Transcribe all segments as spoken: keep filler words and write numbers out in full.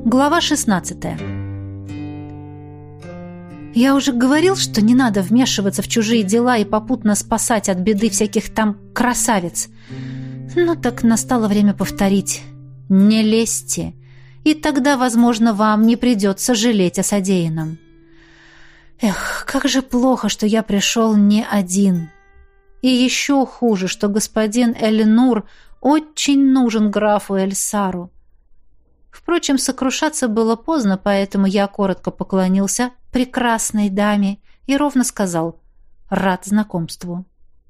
Глава шестнадцатая. Я уже говорил, что не надо вмешиваться в чужие дела и попутно спасать от беды всяких там красавиц. Ну так настало время повторить. Не лезьте, и тогда, возможно, вам не придется жалеть о содеянном. Эх, как же плохо, что я пришел не один. И еще хуже, что господин Эль-Нур очень нужен графу Эльсару. Впрочем, сокрушаться было поздно, поэтому я коротко поклонился прекрасной даме и ровно сказал: «Рад знакомству».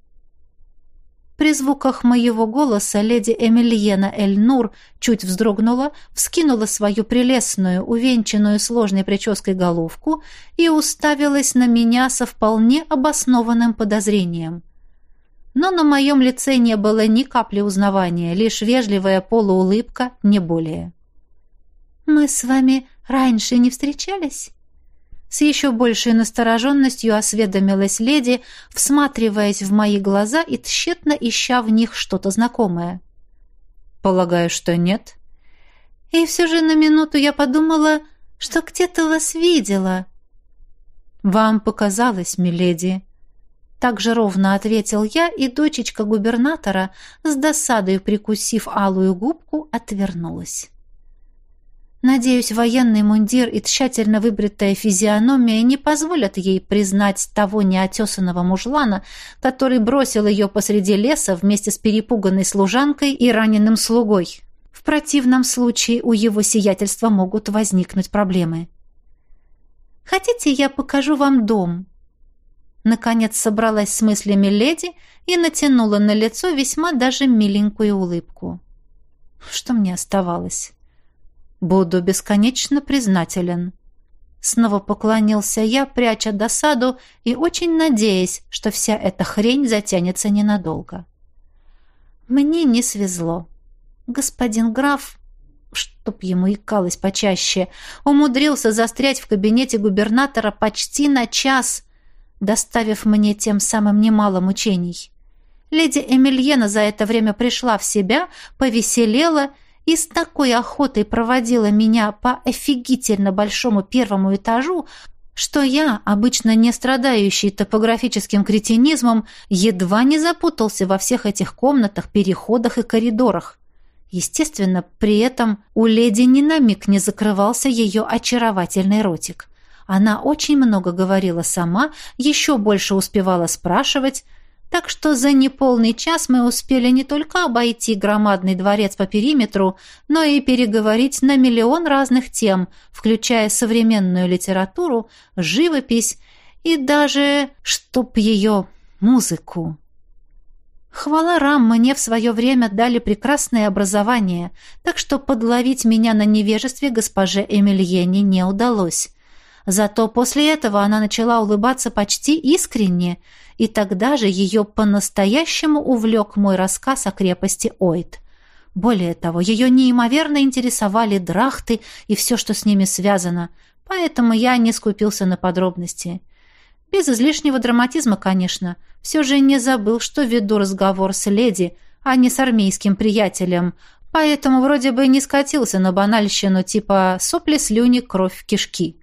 При звуках моего голоса леди Эмильена Эль-Нур чуть вздрогнула, вскинула свою прелестную, увенчанную сложной прической головку и уставилась на меня со вполне обоснованным подозрением. Но на моем лице не было ни капли узнавания, лишь вежливая полуулыбка, не более. «Мы с вами раньше не встречались?» С еще большей настороженностью осведомилась леди, всматриваясь в мои глаза и тщетно ища в них что-то знакомое. «Полагаю, что нет». «И все же на минуту я подумала, что где-то вас видела». «Вам показалось, миледи». Так же ровно ответил я, и дочечка губернатора, с досадой прикусив алую губку, отвернулась. Надеюсь, военный мундир и тщательно выбритая физиономия не позволят ей признать того неотесанного мужлана, который бросил ее посреди леса вместе с перепуганной служанкой и раненым слугой. В противном случае у его сиятельства могут возникнуть проблемы. «Хотите, я покажу вам дом?» Наконец собралась с мыслями леди и натянула на лицо весьма даже миленькую улыбку. Что мне оставалось? «Буду бесконечно признателен». Снова поклонился я, пряча досаду и очень надеясь, что вся эта хрень затянется ненадолго. Мне не свезло. Господин граф, чтоб ему икалось почаще, умудрился застрять в кабинете губернатора почти на час, доставив мне тем самым немало мучений. Леди Эмильена за это время пришла в себя, повеселела и с такой охотой проводила меня по офигительно большому первому этажу, что я, обычно не страдающий топографическим кретинизмом, едва не запутался во всех этих комнатах, переходах и коридорах. Естественно, при этом у леди ни на миг не закрывался ее очаровательный ротик. Она очень много говорила сама, еще больше успевала спрашивать, так что за неполный час мы успели не только обойти громадный дворец по периметру, но и переговорить на миллион разных тем, включая современную литературу, живопись и даже, чтоб ее, музыку. Хвала Рам, мне в свое время дали прекрасное образование, так что подловить меня на невежестве госпоже Эмильене не удалось. Зато после этого она начала улыбаться почти искренне, и тогда же ее по-настоящему увлек мой рассказ о крепости Ойт. Более того, ее неимоверно интересовали драхты и все, что с ними связано, поэтому я не скупился на подробности. Без излишнего драматизма, конечно, все же не забыл, что веду разговор с леди, а не с армейским приятелем, поэтому вроде бы не скатился на банальщину типа «сопли, слюни, кровь, кишки».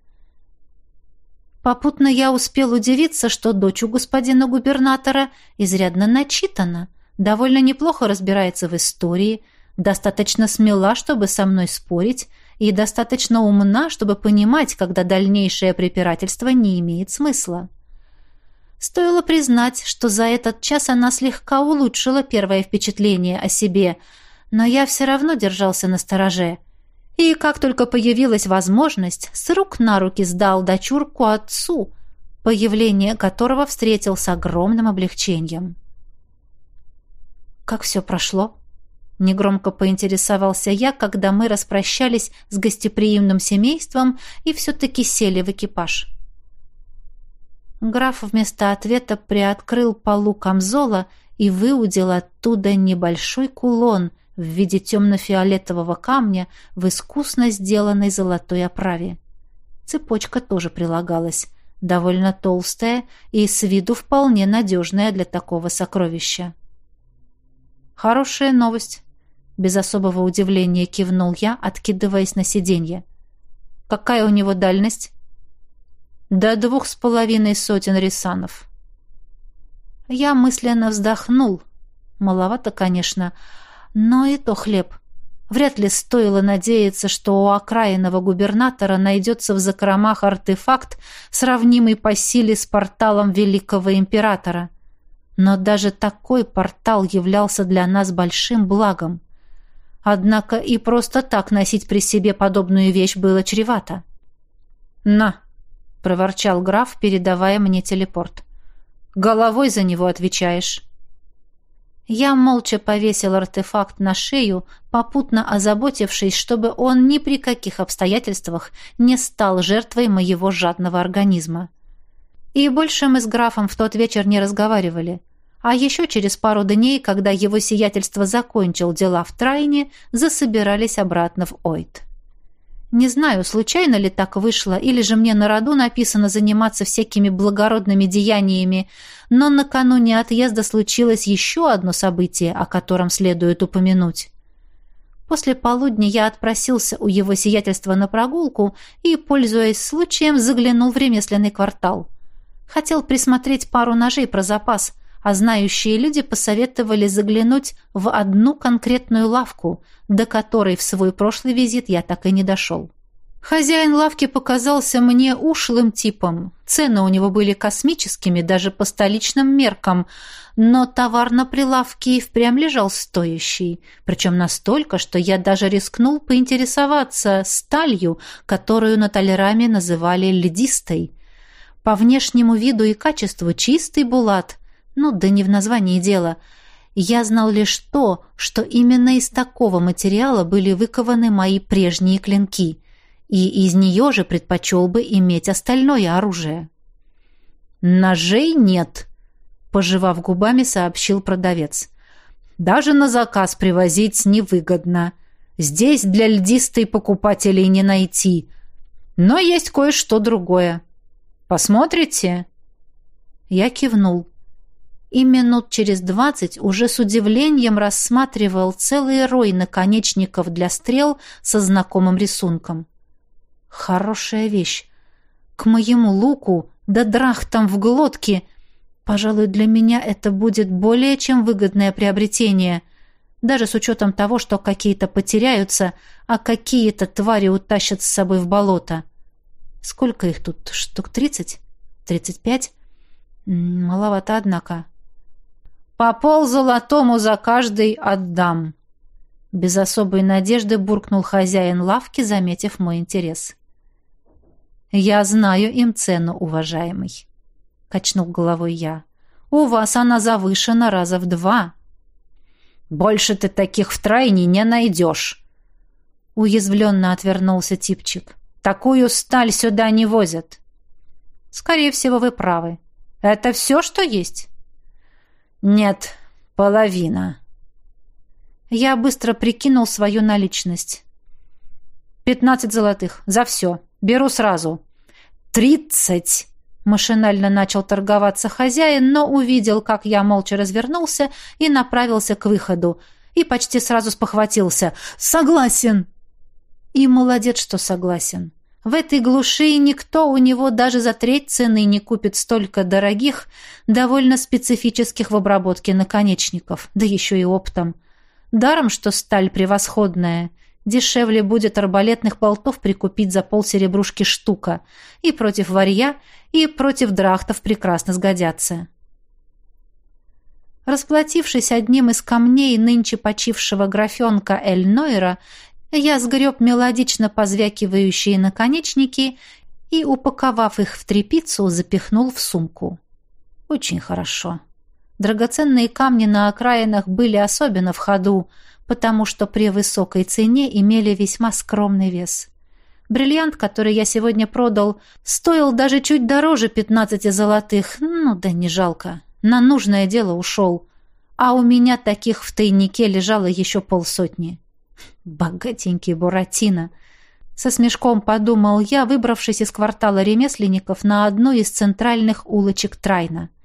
Попутно я успел удивиться, что дочь у господина губернатора изрядно начитана, довольно неплохо разбирается в истории, достаточно смела, чтобы со мной спорить, и достаточно умна, чтобы понимать, когда дальнейшее препирательство не имеет смысла. Стоило признать, что за этот час она слегка улучшила первое впечатление о себе, но я все равно держался настороже. И как только появилась возможность, с рук на руки сдал дочурку отцу, появление которого встретил с огромным облегчением. «Как все прошло?» — негромко поинтересовался я, когда мы распрощались с гостеприимным семейством и все-таки сели в экипаж. Граф вместо ответа приоткрыл полу камзола и выудил оттуда небольшой кулон в виде темно-фиолетового камня в искусно сделанной золотой оправе. Цепочка тоже прилагалась, довольно толстая и с виду вполне надежная для такого сокровища. «Хорошая новость», — без особого удивления кивнул я, откидываясь на сиденье. Какая у него дальность? До двух с половиной сотен рисанов. Я мысленно вздохнул. Маловато, конечно, но и то хлеб. Вряд ли стоило надеяться, что у окраинного губернатора найдется в закромах артефакт, сравнимый по силе с порталом великого императора. Но даже такой портал являлся для нас большим благом. Однако и просто так носить при себе подобную вещь было чревато. «На!» — проворчал граф, передавая мне телепорт. «Головой за него отвечаешь». Я молча повесил артефакт на шею, попутно озаботившись, чтобы он ни при каких обстоятельствах не стал жертвой моего жадного организма. И больше мы с графом в тот вечер не разговаривали. А еще через пару дней, когда его сиятельство закончил дела в Трайне, засобирались обратно в Ойт. Не знаю, случайно ли так вышло, или же мне на роду написано заниматься всякими благородными деяниями, но накануне отъезда случилось еще одно событие, о котором следует упомянуть. После полудня я отпросился у его сиятельства на прогулку и, пользуясь случаем, заглянул в ремесленный квартал. Хотел присмотреть пару ножей про запас, а знающие люди посоветовали заглянуть в одну конкретную лавку, до которой в свой прошлый визит я так и не дошел. Хозяин лавки показался мне ушлым типом. Цены у него были космическими, даже по столичным меркам, но товар на прилавке и впрямь лежал стоящий, причем настолько, что я даже рискнул поинтересоваться сталью, которую на Толераме называли льдистой. По внешнему виду и качеству чистый булат, ну да не в названии дело. Я знал лишь то, что именно из такого материала были выкованы мои прежние клинки, и из нее же предпочел бы иметь остальное оружие. «Ножей нет», — пожевав губами, сообщил продавец. «Даже на заказ привозить невыгодно. Здесь для льдистой покупателей не найти. Но есть кое-что другое. Посмотрите?» Я кивнул. И минут через двадцать уже с удивлением рассматривал целый рой наконечников для стрел со знакомым рисунком. Хорошая вещь. К моему луку, да драхтам в глотке, пожалуй, для меня это будет более чем выгодное приобретение, даже с учетом того, что какие-то потеряются, а какие-то твари утащат с собой в болото. Сколько их тут? Штук тридцать? Тридцать пять? Маловато, однако. «По пол золотому за каждый отдам», — без особой надежды буркнул хозяин лавки, заметив мой интерес. «Я знаю им цену, уважаемый», — качнул головой я. «У вас она завышена раза в два». «Больше ты таких в Трайне не найдешь», — уязвленно отвернулся типчик. «Такую сталь сюда не возят». «Скорее всего, вы правы. Это все, что есть?» «Нет, половина». Я быстро прикинул свою наличность. «Пятнадцать золотых. За все. Беру сразу». «Тридцать!» — машинально начал торговаться хозяин, но увидел, как я молча развернулся и направился к выходу. И почти сразу спохватился. «Согласен!» И молодец, что согласен. В этой глуши никто у него даже за треть цены не купит столько дорогих, довольно специфических в обработке наконечников, да еще и оптом. Даром, что сталь превосходная. Дешевле будет арбалетных болтов прикупить за полсеребрушки штука. И против варья, и против драхтов прекрасно сгодятся. Расплатившись одним из камней нынче почившего графенка Эль-Нойра, я сгреб мелодично позвякивающие наконечники и, упаковав их в тряпицу, запихнул в сумку. Очень хорошо. Драгоценные камни на окраинах были особенно в ходу, потому что при высокой цене имели весьма скромный вес. Бриллиант, который я сегодня продал, стоил даже чуть дороже пятнадцати золотых, ну да не жалко, на нужное дело ушел, а у меня таких в тайнике лежало еще полсотни. Богатенький Буратино. Со смешком подумал я, выбравшись из квартала ремесленников на одну из центральных улочек Трайна.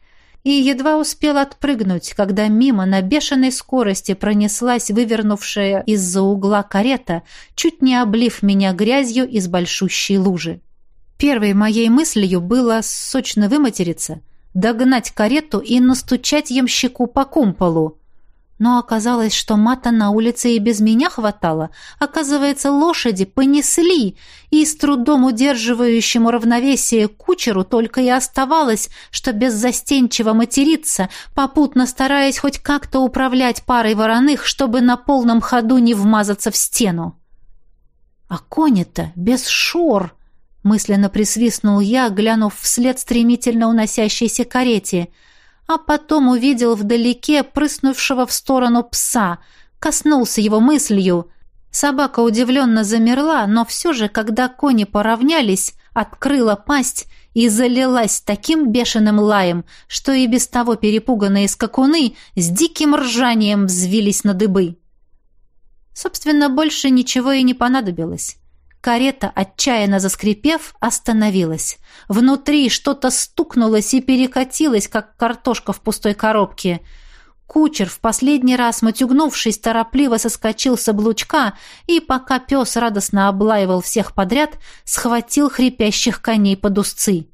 и едва успел отпрыгнуть, когда мимо на бешеной скорости пронеслась вывернувшая из-за угла карета, чуть не облив меня грязью из большущей лужи. Первой моей мыслью было сочно выматериться, догнать карету и настучать ямщику по кумполу. Но оказалось, что мата на улице и без меня хватало. Оказывается, лошади понесли, и с трудом удерживающему равновесие кучеру только и оставалось, что беззастенчиво материться, попутно стараясь хоть как-то управлять парой вороных, чтобы на полном ходу не вмазаться в стену. А кони-то без шор! Мысленно присвистнул я, глянув вслед стремительно уносящейся карете, а потом увидел вдалеке прыснувшего в сторону пса, коснулся его мыслью. Собака удивленно замерла, но все же, когда кони поравнялись, открыла пасть и залилась таким бешеным лаем, что и без того перепуганные скакуны с диким ржанием взвились на дыбы. Собственно, больше ничего и не понадобилось. Карета, отчаянно заскрипев, остановилась. Внутри что-то стукнулось и перекатилось, как картошка в пустой коробке. Кучер, в последний раз матюгнувшись, торопливо соскочил с облучка и, пока пес радостно облаивал всех подряд, схватил хрипящих коней под узцы.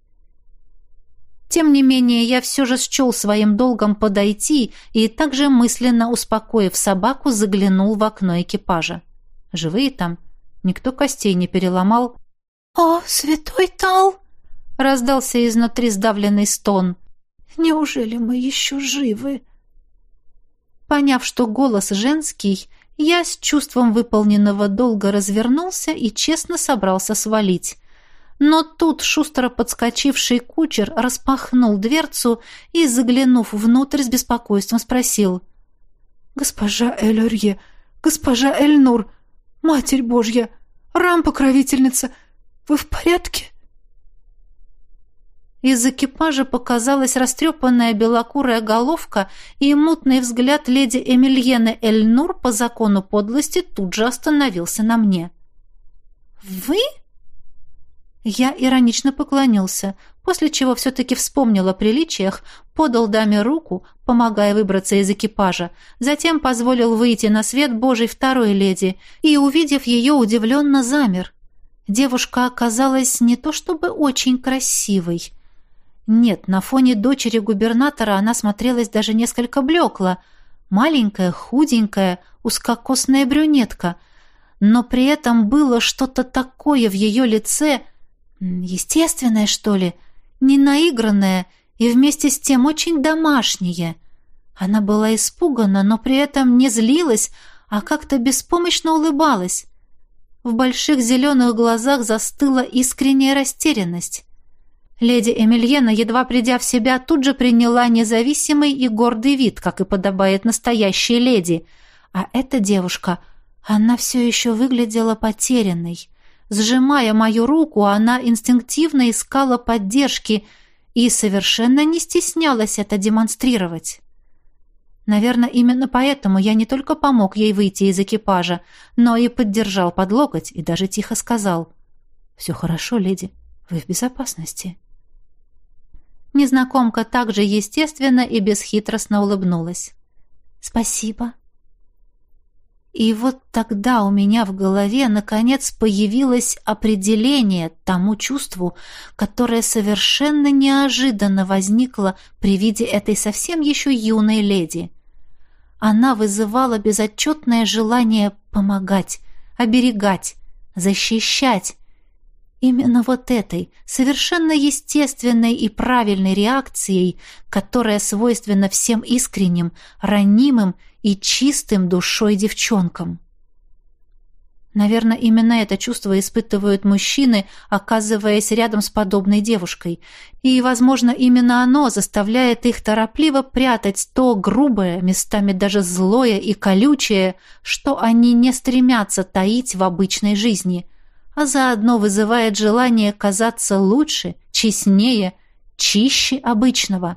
Тем не менее, я все же счел своим долгом подойти и также мысленно успокоив собаку, заглянул в окно экипажа. Живые там? Никто костей не переломал. «О, святой Тал!» — раздался изнутри сдавленный стон. «Неужели мы еще живы?» Поняв, что голос женский, я с чувством выполненного долга развернулся и честно собрался свалить. Но тут шустро подскочивший кучер распахнул дверцу и, заглянув внутрь, с беспокойством спросил: «Госпожа Эль-Орье, госпожа Эль-Нур, Матерь Божья, Рам-покровительница, вы в порядке?» Из экипажа показалась растрепанная белокурая головка, и мутный взгляд леди Эмильены Эль-Нур по закону подлости тут же остановился на мне. «Вы?» Я иронично поклонился, после чего все-таки вспомнил о приличиях, подал даме руку, помогая выбраться из экипажа, затем позволил выйти на свет Божий второй леди и, увидев ее, удивленно замер. Девушка оказалась не то чтобы очень красивой. Нет, на фоне дочери губернатора она смотрелась даже несколько блекло. Маленькая, худенькая, узкокосная брюнетка. Но при этом было что-то такое в ее лице, естественное, что ли, не наигранное и вместе с тем очень домашнее. Она была испугана, но при этом не злилась, а как-то беспомощно улыбалась. В больших зеленых глазах застыла искренняя растерянность. Леди Эмильена, едва придя в себя, тут же приняла независимый и гордый вид, как и подобает настоящей леди. А эта девушка, она все еще выглядела потерянной. Сжимая мою руку, она инстинктивно искала поддержки и совершенно не стеснялась это демонстрировать. Наверное, именно поэтому я не только помог ей выйти из экипажа, но и поддержал под локоть и даже тихо сказал: «Все хорошо, леди, вы в безопасности». Незнакомка также естественно и бесхитростно улыбнулась. «Спасибо». И вот тогда у меня в голове наконец появилось определение тому чувству, которое совершенно неожиданно возникло при виде этой совсем еще юной леди. Она вызывала безотчетное желание помогать, оберегать, защищать. Именно вот этой, совершенно естественной и правильной реакцией, которая свойственна всем искренним, ранимым и чистым душой девчонкам. Наверное, именно это чувство испытывают мужчины, оказываясь рядом с подобной девушкой. И, возможно, именно оно заставляет их торопливо прятать то грубое, местами даже злое и колючее, что они не стремятся таить в обычной жизни, а заодно вызывает желание казаться лучше, честнее, чище обычного.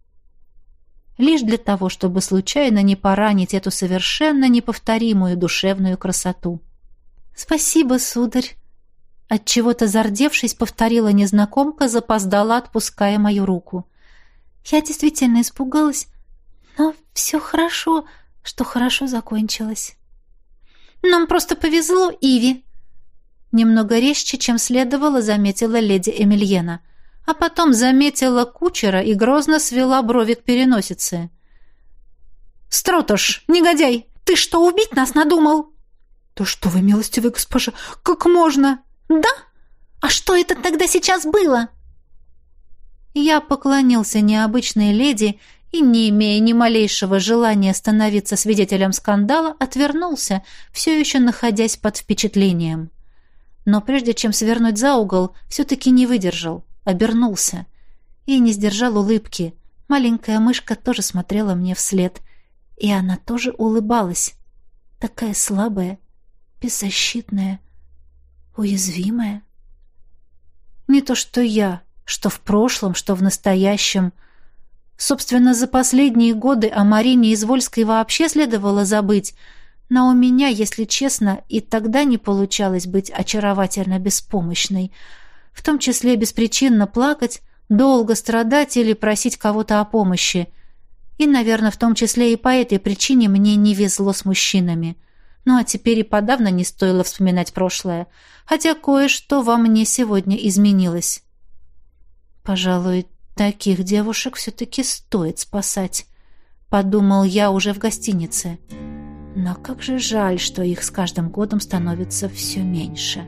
Лишь для того, чтобы случайно не поранить эту совершенно неповторимую душевную красоту. «Спасибо, сударь!» Отчего-то зардевшись, повторила незнакомка, запоздала, отпуская мою руку. Я действительно испугалась, но все хорошо, что хорошо закончилось. Нам просто повезло, Иви. Немного резче, чем следовало, заметила леди Эмильена. А потом заметила кучера и грозно свела брови к переносице. «Стротош, негодяй, ты что, убить нас надумал?» «Да что вы, милостивая госпожа, как можно?» «Да? А что это тогда сейчас было?» Я поклонился необычной леди и, не имея ни малейшего желания становиться свидетелем скандала, отвернулся, все еще находясь под впечатлением. Но прежде чем свернуть за угол, все-таки не выдержал, обернулся и не сдержал улыбки. Маленькая мышка тоже смотрела мне вслед, и она тоже улыбалась. Такая слабая, беззащитная, уязвимая. Не то что я, что в прошлом, что в настоящем. Собственно, за последние годы о Марине Извольской вообще следовало забыть, но у меня, если честно, и тогда не получалось быть очаровательно беспомощной, в том числе беспричинно плакать, долго страдать или просить кого-то о помощи. И, наверное, в том числе и по этой причине мне не везло с мужчинами. Ну а теперь и подавно не стоило вспоминать прошлое, хотя кое-что во мне сегодня изменилось. Пожалуй, таких девушек все-таки стоит спасать, подумал я уже в гостинице. Но как же жаль, что их с каждым годом становится все меньше.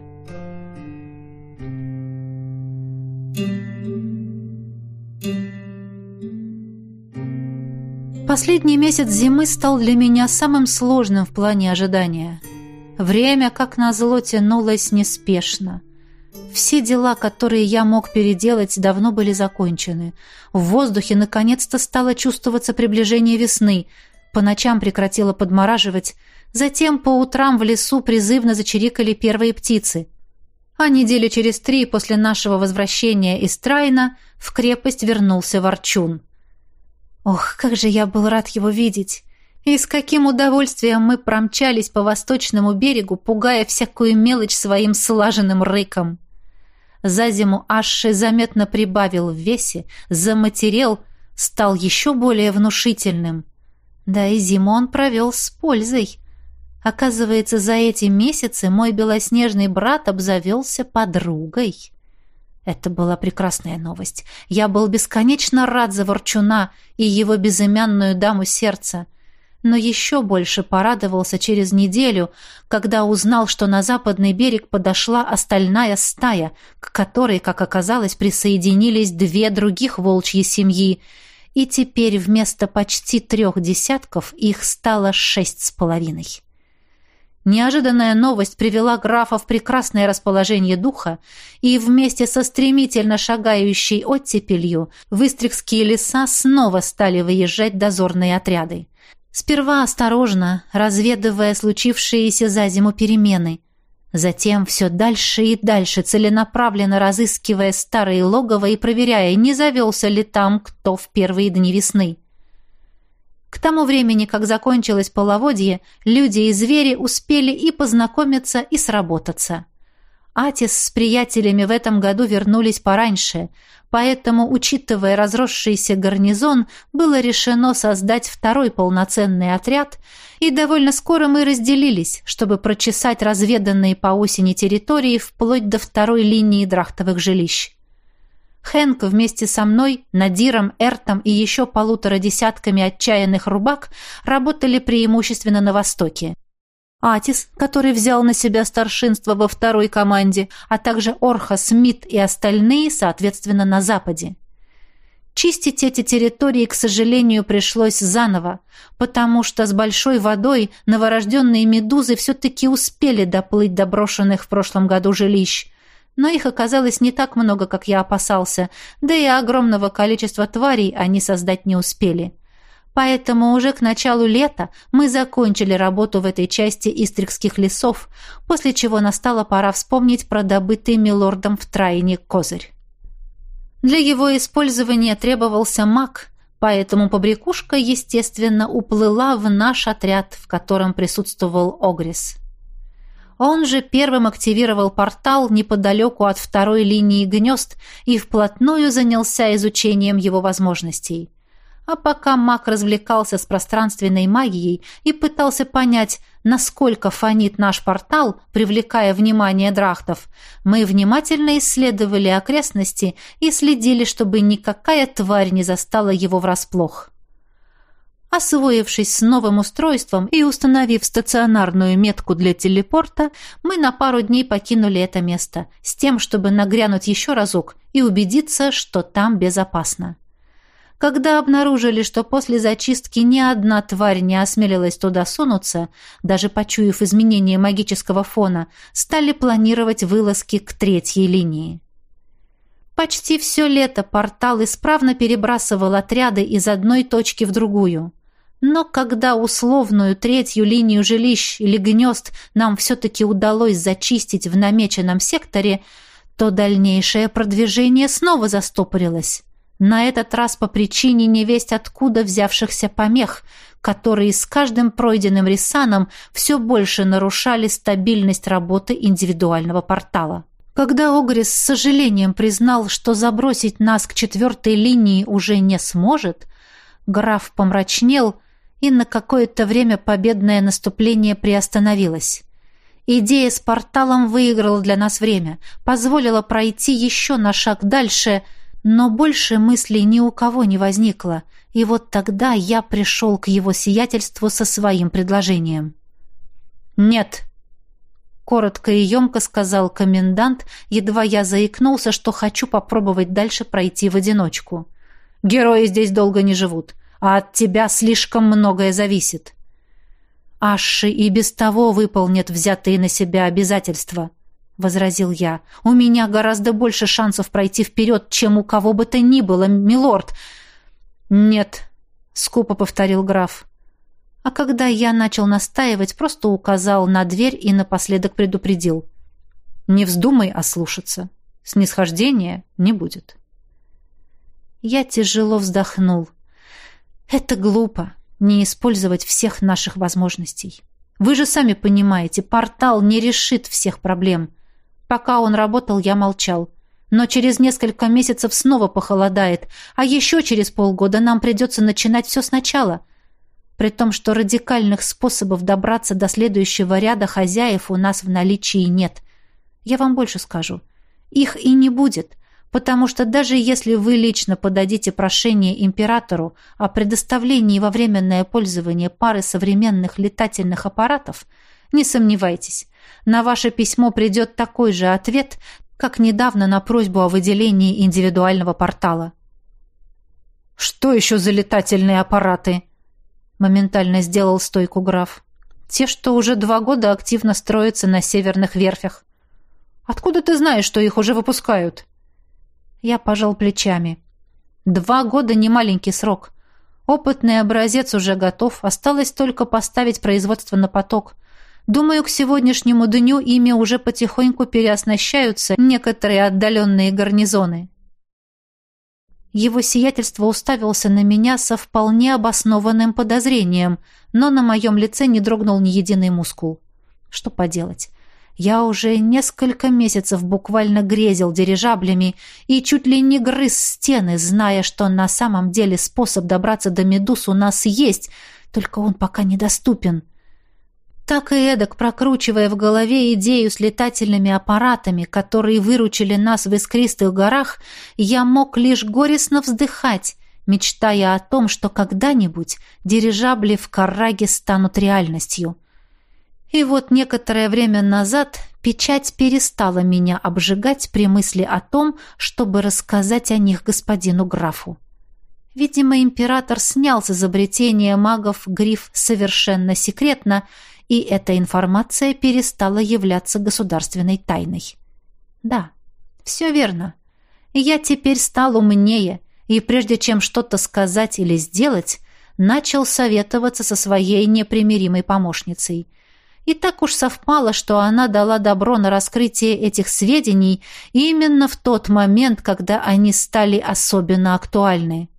Последний месяц зимы стал для меня самым сложным в плане ожидания. Время, как назло, тянулось неспешно. Все дела, которые я мог переделать, давно были закончены. В воздухе наконец-то стало чувствоваться приближение весны. По ночам прекратило подмораживать. Затем по утрам в лесу призывно зачирикали первые птицы. А недели через три после нашего возвращения из Трайна в крепость вернулся Ворчун. Ох, как же я был рад его видеть! И с каким удовольствием мы промчались по восточному берегу, пугая всякую мелочь своим слаженным рыком. За зиму Ашши заметно прибавил в весе, заматерел, стал еще более внушительным. Да и зиму он провел с пользой. Оказывается, за эти месяцы мой белоснежный брат обзавелся подругой. Это была прекрасная новость. Я был бесконечно рад за Ворчуна и его безымянную даму сердца. Но еще больше порадовался через неделю, когда узнал, что на западный берег подошла остальная стая, к которой, как оказалось, присоединились две других волчьи семьи, и теперь вместо почти трех десятков их стало шесть с половиной. Неожиданная новость привела графа в прекрасное расположение духа, и вместе со стремительно шагающей оттепелью в Истрикские леса снова стали выезжать дозорные отряды. Сперва осторожно, разведывая случившиеся за зиму перемены, затем все дальше и дальше, целенаправленно разыскивая старые логово и проверяя, не завелся ли там кто в первые дни весны. К тому времени, как закончилось половодье, люди и звери успели и познакомиться, и сработаться. Атис с приятелями в этом году вернулись пораньше, поэтому, учитывая разросшийся гарнизон, было решено создать второй полноценный отряд, и довольно скоро мы разделились, чтобы прочесать разведанные по осени территории вплоть до второй линии драхтовых жилищ. Хэнк вместе со мной, Надиром, Эртом и еще полутора десятками отчаянных рубак работали преимущественно на востоке. Атис, который взял на себя старшинство во второй команде, а также Орха, Смит и остальные, соответственно, на западе. Чистить эти территории, к сожалению, пришлось заново, потому что с большой водой новорожденные медузы все-таки успели доплыть до брошенных в прошлом году жилищ, но их оказалось не так много, как я опасался, да и огромного количества тварей они создать не успели. Поэтому уже к началу лета мы закончили работу в этой части Истрикских лесов, после чего настала пора вспомнить про добытый милордом в Трайне козырь. Для его использования требовался маг, поэтому побрякушка, естественно, уплыла в наш отряд, в котором присутствовал Огрис. Он же первым активировал портал неподалеку от второй линии гнезд и вплотную занялся изучением его возможностей. А пока маг развлекался с пространственной магией и пытался понять, насколько фонит наш портал, привлекая внимание драхтов, мы внимательно исследовали окрестности и следили, чтобы никакая тварь не застала его врасплох. Освоившись с новым устройством и установив стационарную метку для телепорта, мы на пару дней покинули это место, с тем, чтобы нагрянуть еще разок и убедиться, что там безопасно. Когда обнаружили, что после зачистки ни одна тварь не осмелилась туда сунуться, даже почуяв изменение магического фона, стали планировать вылазки к третьей линии. Почти все лето портал исправно перебрасывал отряды из одной точки в другую. Но когда условную третью линию жилищ или гнезд нам все-таки удалось зачистить в намеченном секторе, то дальнейшее продвижение снова застопорилось. На этот раз по причине невесть откуда взявшихся помех, которые с каждым пройденным рисаном все больше нарушали стабильность работы индивидуального портала. Когда Огрис с сожалением признал, что забросить нас к четвертой линии уже не сможет, граф помрачнел, и на какое-то время победное наступление приостановилось. Идея с порталом выиграла для нас время, позволила пройти еще на шаг дальше, но больше мыслей ни у кого не возникло, и вот тогда я пришел к его сиятельству со своим предложением. «Нет», — коротко и емко сказал комендант, едва я заикнулся, что хочу попробовать дальше пройти в одиночку. «Герои здесь долго не живут, а от тебя слишком многое зависит. Аши и без того выполнят взятые на себя обязательства», — возразил я. «У меня гораздо больше шансов пройти вперед, чем у кого бы то ни было, милорд». «Нет», — скупо повторил граф. А когда я начал настаивать, просто указал на дверь и напоследок предупредил. «Не вздумай ослушаться. Снисхождения не будет». Я тяжело вздохнул. «Это глупо, не использовать всех наших возможностей. Вы же сами понимаете, портал не решит всех проблем. Пока он работал, я молчал. Но через несколько месяцев снова похолодает, а еще через полгода нам придется начинать все сначала. При том, что радикальных способов добраться до следующего ряда хозяев у нас в наличии нет. Я вам больше скажу. Их и не будет, потому что даже если вы лично подадите прошение императору о предоставлении во временное пользование пары современных летательных аппаратов, не сомневайтесь, на ваше письмо придет такой же ответ, как недавно на просьбу о выделении индивидуального портала. «Что еще за летательные аппараты?» Моментально сделал стойку граф. «Те, что уже два года активно строятся на северных верфях». «Откуда ты знаешь, что их уже выпускают?» Я пожал плечами. «Два года — не маленький срок. Опытный образец уже готов, осталось только поставить производство на поток. Думаю, к сегодняшнему дню ими уже потихоньку переоснащаются некоторые отдаленные гарнизоны». Его сиятельство уставился на меня со вполне обоснованным подозрением, но на моем лице не дрогнул ни единый мускул. Что поделать? Я уже несколько месяцев буквально грезил дирижаблями и чуть ли не грыз стены, зная, что на самом деле способ добраться до Медуз у нас есть, только он пока недоступен. Так и эдак, прокручивая в голове идею с летательными аппаратами, которые выручили нас в Искристых горах, я мог лишь горестно вздыхать, мечтая о том, что когда-нибудь дирижабли в Карраге станут реальностью. И вот некоторое время назад печать перестала меня обжигать при мысли о том, чтобы рассказать о них господину графу. Видимо, император снял с изобретения магов гриф «совершенно секретно», и эта информация перестала являться государственной тайной. Да, все верно. Я теперь стал умнее, и прежде чем что-то сказать или сделать, начал советоваться со своей непримиримой помощницей. И так уж совпало, что она дала добро на раскрытие этих сведений именно в тот момент, когда они стали особенно актуальны.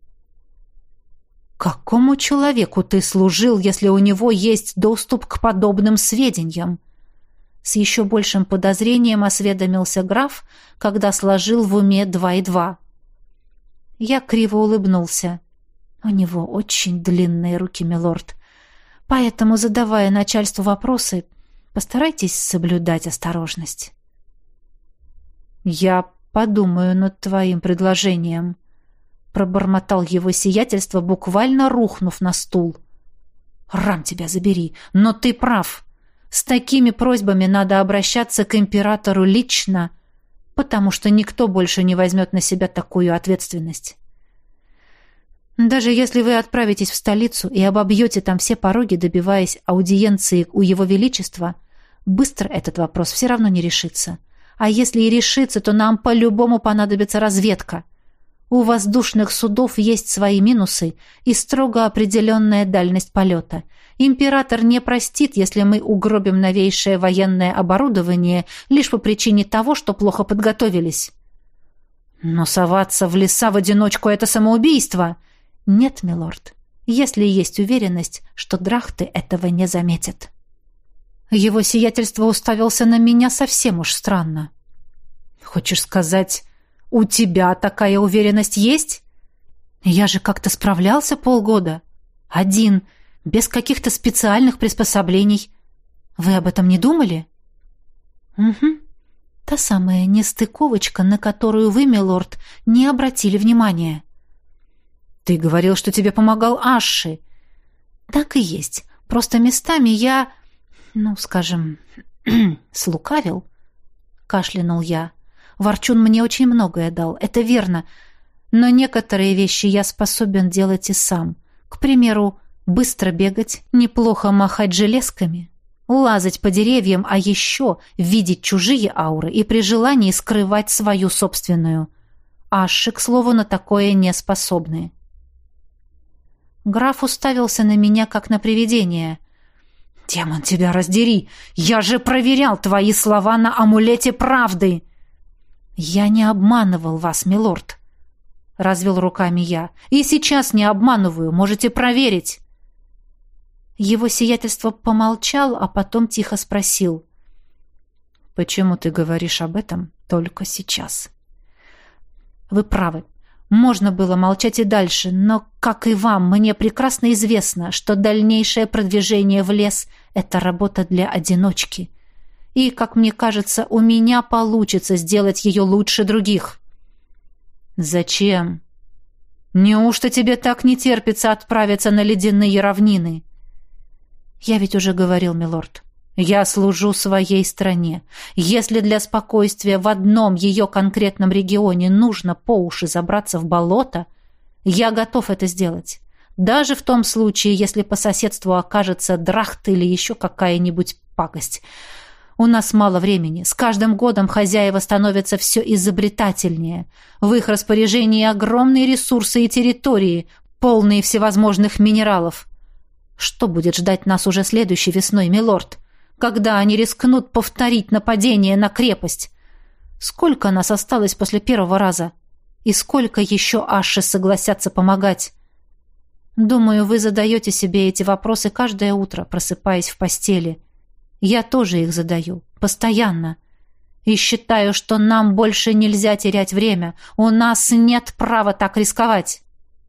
«Какому человеку ты служил, если у него есть доступ к подобным сведениям?» С еще большим подозрением осведомился граф, когда сложил в уме два и два. Я криво улыбнулся. У него очень длинные руки, милорд. Поэтому, задавая начальству вопросы, постарайтесь соблюдать осторожность. «Я подумаю над твоим предложением», — пробормотал его сиятельство, буквально рухнув на стул. «Рам тебя забери, но ты прав. С такими просьбами надо обращаться к императору лично, потому что никто больше не возьмет на себя такую ответственность. Даже если вы отправитесь в столицу и обобьете там все пороги, добиваясь аудиенции у его величества, быстро этот вопрос все равно не решится. А если и решится, то нам по-любому понадобится разведка. У воздушных судов есть свои минусы и строго определенная дальность полета. Император не простит, если мы угробим новейшее военное оборудование лишь по причине того, что плохо подготовились. Но соваться в леса в одиночку — это самоубийство. Нет, милорд, если есть уверенность, что драхты этого не заметят. Его сиятельство уставился на меня совсем уж странно. Хочешь сказать, у тебя такая уверенность есть? Я же как-то справлялся полгода. Один, без каких-то специальных приспособлений. Вы об этом не думали? Угу. Та самая нестыковочка, на которую вы, милорд, не обратили внимания. Ты говорил, что тебе помогал Аши. Так и есть. Просто местами я, ну, скажем, слукавил. Кашлянул я. Ворчун мне очень многое дал, это верно. Но некоторые вещи я способен делать и сам. К примеру, быстро бегать, неплохо махать железками, лазать по деревьям, а еще видеть чужие ауры и при желании скрывать свою собственную. Аши, к слову, на такое не способны. Граф уставился на меня, как на привидение. «Демон, тебя раздери! Я же проверял твои слова на амулете правды!» «Я не обманывал вас, милорд», — развел руками я. «И сейчас не обманываю, можете проверить». Его сиятельство помолчал, а потом тихо спросил. «Почему ты говоришь об этом только сейчас?» «Вы правы. Можно было молчать и дальше, но, как и вам, мне прекрасно известно, что дальнейшее продвижение в лес — это работа для одиночки. И, как мне кажется, у меня получится сделать ее лучше других». «Зачем? Неужто тебе так не терпится отправиться на ледяные равнины?» «Я ведь уже говорил, милорд, я служу своей стране. Если для спокойствия в одном ее конкретном регионе нужно по уши забраться в болото, я готов это сделать. Даже в том случае, если по соседству окажется драхт или еще какая-нибудь пакость. У нас мало времени. С каждым годом хозяева становятся все изобретательнее. В их распоряжении огромные ресурсы и территории, полные всевозможных минералов. Что будет ждать нас уже следующей весной, милорд? Когда они рискнут повторить нападение на крепость? Сколько нас осталось после первого раза? И сколько еще Аши согласятся помогать? Думаю, вы задаете себе эти вопросы каждое утро, просыпаясь в постели. Я тоже их задаю. Постоянно. И считаю, что нам больше нельзя терять время. У нас нет права так рисковать.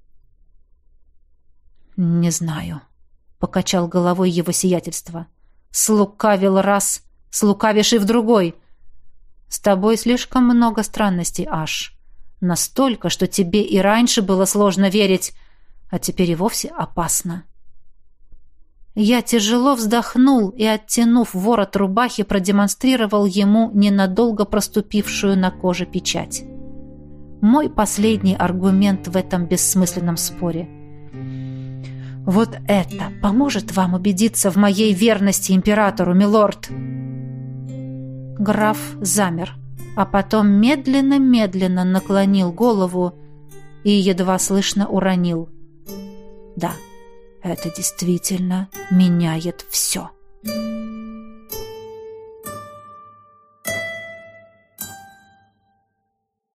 Не знаю, покачал головой его сиятельство. Слукавил раз, слукавишь и в другой. С тобой слишком много странностей, Аш. Настолько, что тебе и раньше было сложно верить, а теперь и вовсе опасно. Я тяжело вздохнул и, оттянув ворот рубахи, продемонстрировал ему ненадолго проступившую на коже печать. Мой последний аргумент в этом бессмысленном споре. Вот это поможет вам убедиться в моей верности императору, милорд. Граф замер, а потом медленно-медленно наклонил голову и едва слышно уронил. Да, это действительно меняет все.